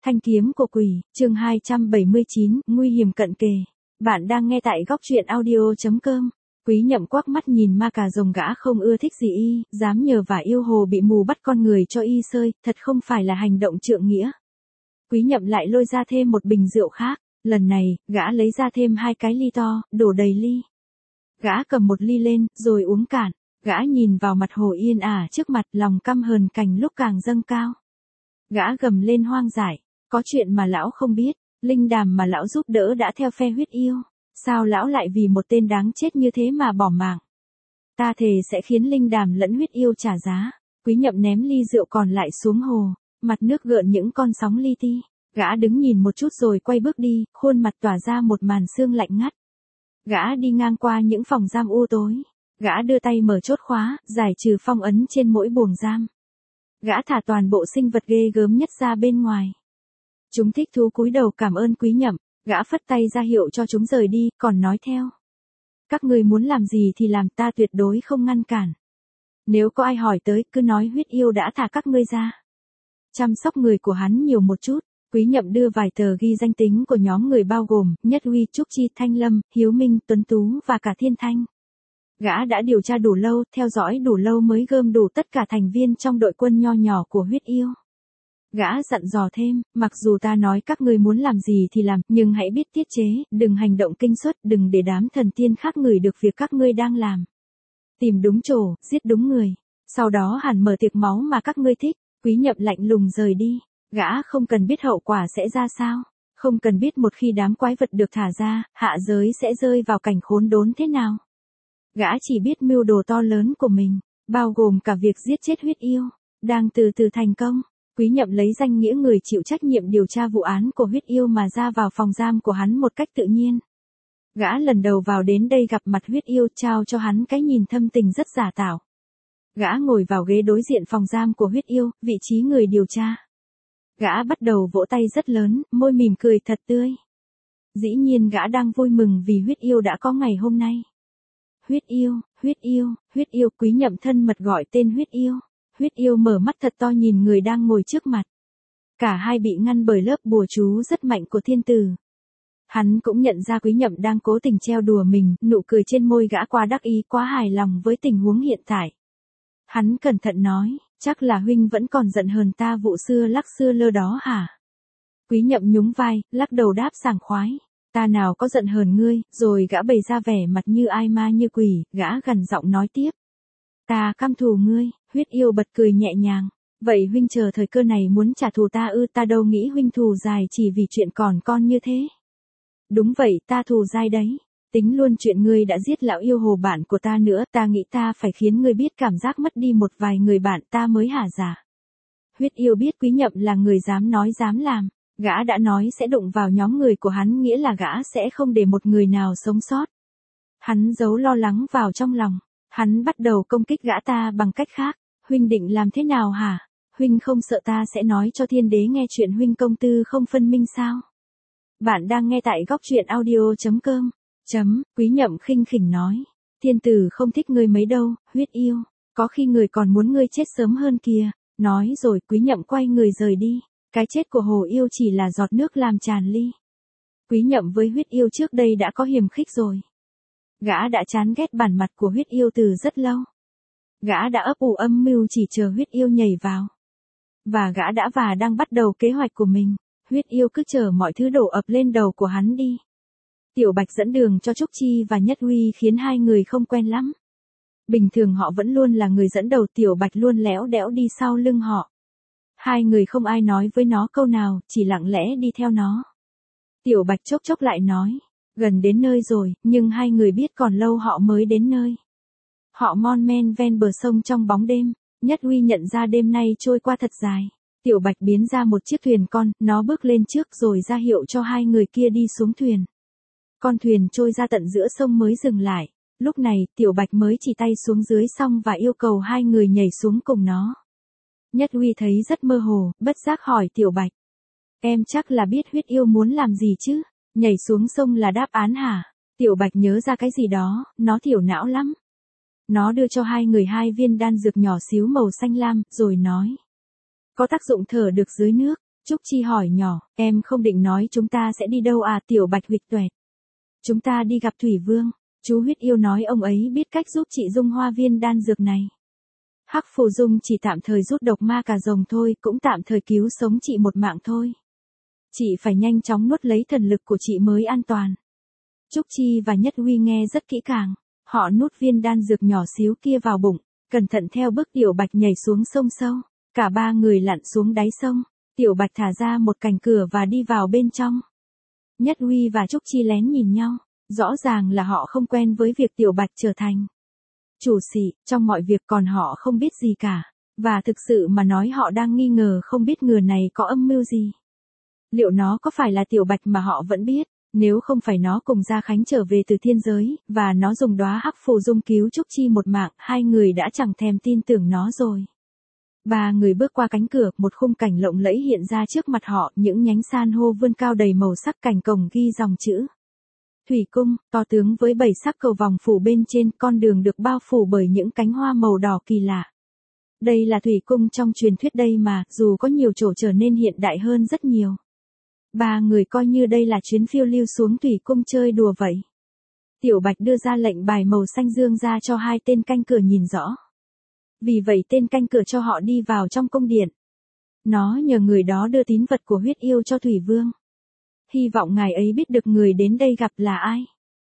Thanh kiếm của quỷ, chương 279, nguy hiểm cận kề. Bạn đang nghe tại góc truyện audio.com. Quý Nhậm quắc mắt nhìn ma cà rồng, gã không ưa thích gì y, dám nhờ vả yêu hồ bị mù bắt con người cho y sơi, thật không phải là hành động trượng nghĩa. Quý Nhậm lại lôi ra thêm một bình rượu khác, lần này, gã lấy ra thêm 2 cái ly to, đổ đầy ly. Gã cầm một ly lên, rồi uống cạn, gã nhìn vào mặt hồ yên ả trước mặt, lòng căm hờn cành lúc càng dâng cao. Gã gầm lên hoang dại, có chuyện mà lão không biết, linh đàm mà lão giúp đỡ đã theo phe huyết yêu, sao lão lại vì một tên đáng chết như thế mà bỏ mạng? Ta thề sẽ khiến linh đàm lẫn huyết yêu trả giá. Quý Nhậm ném ly rượu còn lại xuống hồ, mặt nước gợn những con sóng li ti, gã đứng nhìn một chút rồi quay bước đi, khuôn mặt tỏa ra một màn sương lạnh ngắt. Gã đi ngang qua những phòng giam u tối, gã đưa tay mở chốt khóa, giải trừ phong ấn trên mỗi buồng giam. Gã thả toàn bộ sinh vật ghê gớm nhất ra bên ngoài. Chúng thích thú cúi đầu cảm ơn Quý Nhậm, gã phất tay ra hiệu cho chúng rời đi, còn nói theo. Các ngươi muốn làm gì thì làm, ta tuyệt đối không ngăn cản. Nếu có ai hỏi tới, cứ nói huyết yêu đã thả các ngươi ra. Chăm sóc người của hắn nhiều một chút. Quý Nhậm đưa vài tờ ghi danh tính của nhóm người bao gồm Nhất Huy, Trúc Chi, Thanh Lâm, Hiếu Minh, Tuấn Tú và cả Thiên Thanh. Gã đã điều tra đủ lâu, theo dõi đủ lâu mới gom đủ tất cả thành viên trong đội quân nho nhỏ của huyết yêu. Gã dặn dò thêm, mặc dù ta nói các ngươi muốn làm gì thì làm, nhưng hãy biết tiết chế, đừng hành động kinh suất, đừng để đám thần tiên khác ngửi được việc các ngươi đang làm. Tìm đúng chỗ, giết đúng người. Sau đó hẳn mở tiệc máu mà các ngươi thích. Quý Nhậm lạnh lùng rời đi. Gã không cần biết hậu quả sẽ ra sao. Không cần biết một khi đám quái vật được thả ra, hạ giới sẽ rơi vào cảnh khốn đốn thế nào. Gã chỉ biết mưu đồ to lớn của mình, bao gồm cả việc giết chết huyết yêu, đang từ từ thành công. Quý Nhậm lấy danh nghĩa người chịu trách nhiệm điều tra vụ án của huyết yêu mà ra vào phòng giam của hắn một cách tự nhiên. Gã lần đầu vào đến đây gặp mặt huyết yêu, trao cho hắn cái nhìn thâm tình rất giả tạo. Gã ngồi vào ghế đối diện phòng giam của huyết yêu, vị trí người điều tra. Gã bắt đầu vỗ tay rất lớn, môi mỉm cười thật tươi. Dĩ nhiên gã đang vui mừng vì huyết yêu đã có ngày hôm nay. Huyết yêu, huyết yêu, huyết yêu. Quý Nhậm thân mật gọi tên huyết yêu. Huyết yêu mở mắt thật to nhìn người đang ngồi trước mặt. Cả hai bị ngăn bởi lớp bùa chú rất mạnh của thiên tử. Hắn cũng nhận ra Quý Nhậm đang cố tình trêu đùa mình, nụ cười trên môi gã quá đắc ý, quá hài lòng với tình huống hiện tại. Hắn cẩn thận nói, chắc là huynh vẫn còn giận hờn ta vụ xưa lắc xưa lơ đó hả? Quý Nhậm nhún vai, lắc đầu đáp sảng khoái. Ta nào có giận hờn ngươi, rồi gã bày ra vẻ mặt như ai ma như quỷ, gã gằn giọng nói tiếp. Ta căm thù ngươi. Huyết yêu bật cười nhẹ nhàng. Vậy huynh chờ thời cơ này muốn trả thù ta ư? Ta đâu nghĩ huynh thù dài chỉ vì chuyện còn con như thế. Đúng vậy, ta thù dai đấy. Tính luôn chuyện ngươi đã giết lão yêu hồ bạn của ta nữa, ta nghĩ ta phải khiến ngươi biết cảm giác mất đi một vài người bạn ta mới hả dạ. Huyết yêu biết Quý Nhậm là người dám nói dám làm. Gã đã nói sẽ đụng vào nhóm người của hắn, nghĩa là gã sẽ không để một người nào sống sót. Hắn giấu lo lắng vào trong lòng. Hắn bắt đầu công kích gã ta bằng cách khác. Huynh định làm thế nào hả? Huynh không sợ ta sẽ nói cho thiên đế nghe chuyện huynh công tư không phân minh sao? Bạn đang nghe tại góc truyện audio.com. Quý Nhậm khinh khỉnh nói. Thiên tử không thích ngươi mấy đâu, huyết yêu. Có khi người còn muốn ngươi chết sớm hơn kìa. Nói rồi Quý Nhậm quay người rời đi. Cái chết của hồ yêu chỉ là giọt nước làm tràn ly. Quý Nhậm với huyết yêu trước đây đã có hiềm khích rồi. Gã đã chán ghét bản mặt của huyết yêu từ rất lâu. Gã đã ấp ủ âm mưu chỉ chờ huyết yêu nhảy vào. Và gã đã và đang bắt đầu kế hoạch của mình. Huyết yêu cứ chờ mọi thứ đổ ập lên đầu của hắn đi. Tiểu Bạch dẫn đường cho Trúc Chi và Nhất Huy khiến hai người không quen lắm. Bình thường họ vẫn luôn là người dẫn đầu, Tiểu Bạch luôn léo đẽo đi sau lưng họ. Hai người không ai nói với nó câu nào, chỉ lặng lẽ đi theo nó. Tiểu Bạch chốc chốc lại nói, gần đến nơi rồi, nhưng hai người biết còn lâu họ mới đến nơi. Họ mon men ven bờ sông trong bóng đêm. Nhất Huy nhận ra đêm nay trôi qua thật dài. Tiểu Bạch biến ra một chiếc thuyền con, nó bước lên trước rồi ra hiệu cho hai người kia đi xuống thuyền. Con thuyền trôi ra tận giữa sông mới dừng lại. Lúc này, Tiểu Bạch mới chỉ tay xuống dưới sông và yêu cầu hai người nhảy xuống cùng nó. Nhất Huy thấy rất mơ hồ, bất giác hỏi Tiểu Bạch. Em chắc là biết huyết yêu muốn làm gì chứ? Nhảy xuống sông là đáp án hả? Tiểu Bạch nhớ ra cái gì đó, nó thiểu não lắm. Nó đưa cho hai người 2 viên đan dược nhỏ xíu màu xanh lam, rồi nói. Có tác dụng thở được dưới nước. Trúc Chi hỏi nhỏ, em không định nói chúng ta sẽ đi đâu à? Tiểu Bạch huỵch toẹt. Chúng ta đi gặp Thủy Vương. Chú Huyết Yêu nói ông ấy biết cách giúp chị dung hoa viên đan dược này. Hắc Phù Dung chỉ tạm thời rút độc ma cà rồng thôi, cũng tạm thời cứu sống chị một mạng thôi. Chị phải nhanh chóng nuốt lấy thần lực của chị mới an toàn. Trúc Chi và Nhất Huy nghe rất kỹ càng. Họ nuốt viên đan dược nhỏ xíu kia vào bụng, cẩn thận theo bước Tiểu Bạch nhảy xuống sông sâu. Cả ba người lặn xuống đáy sông. Tiểu Bạch thả ra một cành cửa và đi vào bên trong. Nhất Huy và Trúc Chi lén nhìn nhau. Rõ ràng là họ không quen với việc Tiểu Bạch trở thành chủ sĩ trong mọi việc, còn họ không biết gì cả. Và thực sự mà nói họ đang nghi ngờ không biết người này có âm mưu gì. Liệu nó có phải là Tiểu Bạch mà họ vẫn biết? Nếu không phải nó cùng Gia Khánh trở về từ thiên giới, và nó dùng đóa Hắc Phù Dung cứu Trúc Chi một mạng, hai người đã chẳng thèm tin tưởng nó rồi. Ba người bước qua cánh cửa, một khung cảnh lộng lẫy hiện ra trước mặt họ, những nhánh san hô vươn cao đầy màu sắc, cành cổng ghi dòng chữ Thủy Cung, to tướng với 7 sắc cầu vòng phủ bên trên, con đường được bao phủ bởi những cánh hoa màu đỏ kỳ lạ. Đây là Thủy Cung trong truyền thuyết đây mà, dù có nhiều chỗ trở nên hiện đại hơn rất nhiều. Ba người coi như đây là chuyến phiêu lưu xuống Thủy Cung chơi đùa vậy. Tiểu Bạch đưa ra lệnh bài màu xanh dương ra cho hai tên canh cửa nhìn rõ. Vì vậy tên canh cửa cho họ đi vào trong cung điện. Nó nhờ người đó đưa tín vật của Huyết Yêu cho Thủy Vương. Hy vọng ngài ấy biết được người đến đây gặp là ai.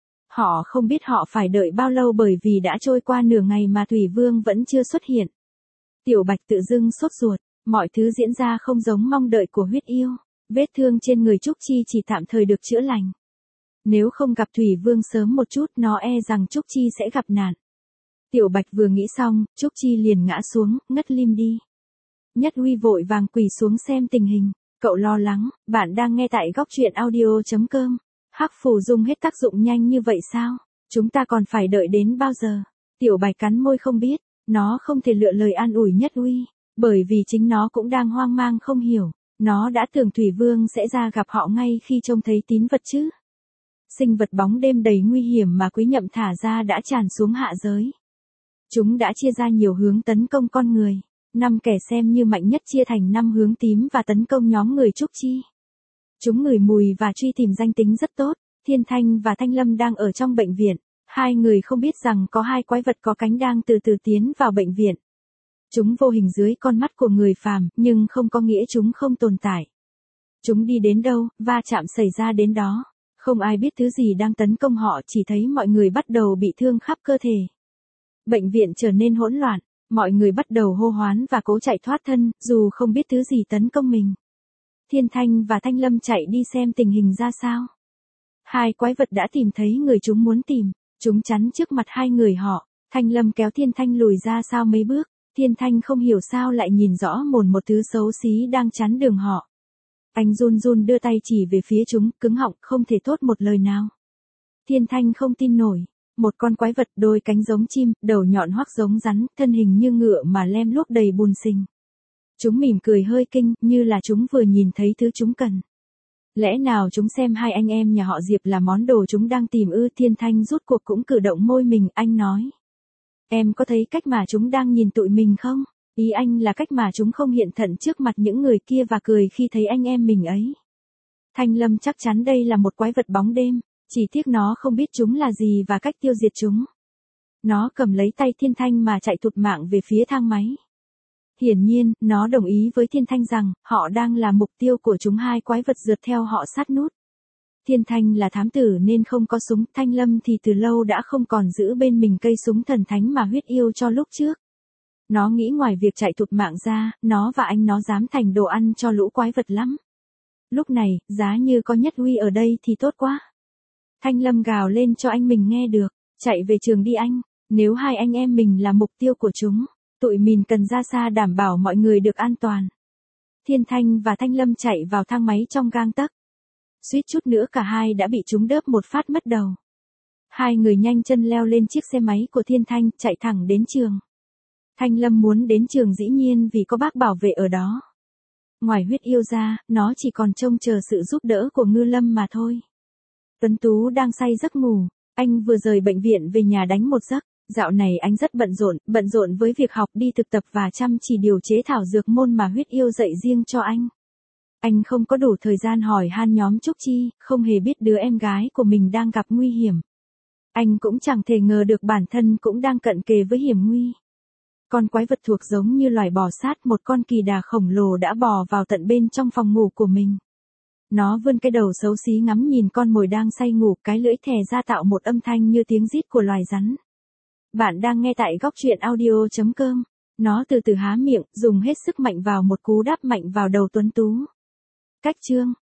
Họ không biết họ phải đợi bao lâu bởi vì đã trôi qua nửa ngày mà Thủy Vương vẫn chưa xuất hiện. Tiểu Bạch tự dưng sốt ruột, mọi thứ diễn ra không giống mong đợi của Huyết Yêu. Vết thương trên người Trúc Chi chỉ tạm thời được chữa lành. Nếu không gặp Thủy Vương sớm một chút, nó e rằng Trúc Chi sẽ gặp nạn. Tiểu Bạch vừa nghĩ xong, Trúc Chi liền ngã xuống, ngất lim đi. Nhất Huy vội vàng quỳ xuống xem tình hình. Cậu lo lắng, bạn đang nghe tại góc truyện audio.com. Hắc Phù Dung hết tác dụng nhanh như vậy sao? Chúng ta còn phải đợi đến bao giờ? Tiểu Bạch cắn môi không biết, nó không thể lựa lời an ủi Nhất Huy, bởi vì chính nó cũng đang hoang mang không hiểu. Nó đã tưởng Thủy Vương sẽ ra gặp họ ngay khi trông thấy tín vật chứ. Sinh vật bóng đêm đầy nguy hiểm mà Quý Nhậm thả ra đã tràn xuống hạ giới. Chúng đã chia ra nhiều hướng tấn công con người. 5 kẻ xem như mạnh nhất chia thành 5 hướng tím và tấn công nhóm người Trúc Chi. Chúng ngửi mùi và truy tìm danh tính rất tốt. Thiên Thanh và Thanh Lâm đang ở trong bệnh viện. Hai người không biết rằng có hai quái vật có cánh đang từ từ tiến vào bệnh viện. Chúng vô hình dưới con mắt của người phàm, nhưng không có nghĩa chúng không tồn tại. Chúng đi đến đâu, va chạm xảy ra đến đó. Không ai biết thứ gì đang tấn công họ, chỉ thấy mọi người bắt đầu bị thương khắp cơ thể. Bệnh viện trở nên hỗn loạn, mọi người bắt đầu hô hoán và cố chạy thoát thân, dù không biết thứ gì tấn công mình. Thiên Thanh và Thanh Lâm chạy đi xem tình hình ra sao. Hai quái vật đã tìm thấy người chúng muốn tìm, chúng chắn trước mặt hai người họ. Thanh Lâm kéo Thiên Thanh lùi ra sau mấy bước. Thiên Thanh không hiểu sao lại nhìn rõ một thứ xấu xí đang chắn đường họ. Anh run run đưa tay chỉ về phía chúng, cứng họng, không thể thốt một lời nào. Thiên Thanh không tin nổi. Một con quái vật đôi cánh giống chim, đầu nhọn hoắc giống rắn, thân hình như ngựa mà lem luốc đầy bùn xình. Chúng mỉm cười hơi kinh, như là chúng vừa nhìn thấy thứ chúng cần. Lẽ nào chúng xem hai anh em nhà họ Diệp là món đồ chúng đang tìm ư? Thiên Thanh rút cuộc cũng cử động môi mình, anh nói. Em có thấy cách mà chúng đang nhìn tụi mình không? Ý anh là cách mà chúng không hiện thận trước mặt những người kia và cười khi thấy anh em mình ấy. Thanh Lâm chắc chắn đây là một quái vật bóng đêm, chỉ tiếc nó không biết chúng là gì và cách tiêu diệt chúng. Nó cầm lấy tay Thiên Thanh mà chạy thụt mạng về phía thang máy. Hiển nhiên, nó đồng ý với Thiên Thanh rằng, họ đang là mục tiêu của chúng. Hai quái vật rượt theo họ sát nút. Thiên Thanh là thám tử nên không có súng, Thanh Lâm thì từ lâu đã không còn giữ bên mình cây súng thần thánh mà Huyết Yêu cho lúc trước. Nó nghĩ ngoài việc chạy thụt mạng ra, nó và anh nó dám thành đồ ăn cho lũ quái vật lắm. Lúc này, giá như có Nhất Huy ở đây thì tốt quá. Thanh Lâm gào lên cho anh mình nghe được, chạy về trường đi anh, nếu hai anh em mình là mục tiêu của chúng, tụi mình cần ra xa đảm bảo mọi người được an toàn. Thiên Thanh và Thanh Lâm chạy vào thang máy trong gang tấc. Suýt chút nữa cả hai đã bị chúng đớp một phát mất đầu. Hai người nhanh chân leo lên chiếc xe máy của Thiên Thanh, chạy thẳng đến trường. Thanh Lâm muốn đến trường dĩ nhiên vì có bác bảo vệ ở đó. Ngoài Huyết Yêu ra, nó chỉ còn trông chờ sự giúp đỡ của Ngư Lâm mà thôi. Tuấn Tú đang say giấc ngủ, anh vừa rời bệnh viện về nhà đánh một giấc. Dạo này anh rất bận rộn với việc học, đi thực tập và chăm chỉ điều chế thảo dược môn mà Huyết Yêu dạy riêng cho anh. Anh không có đủ thời gian hỏi han nhóm Trúc Chi, không hề biết đứa em gái của mình đang gặp nguy hiểm. Anh cũng chẳng thể ngờ được bản thân cũng đang cận kề với hiểm nguy. Con quái vật thuộc giống như loài bò sát, một con kỳ đà khổng lồ đã bò vào tận bên trong phòng ngủ của mình. Nó vươn cái đầu xấu xí ngắm nhìn con mồi đang say ngủ, cái lưỡi thè ra tạo một âm thanh như tiếng rít của loài rắn. Bạn đang nghe tại góc truyện audio.com. Nó từ từ há miệng, dùng hết sức mạnh vào một cú đáp mạnh vào đầu tuấn tú. Cách chương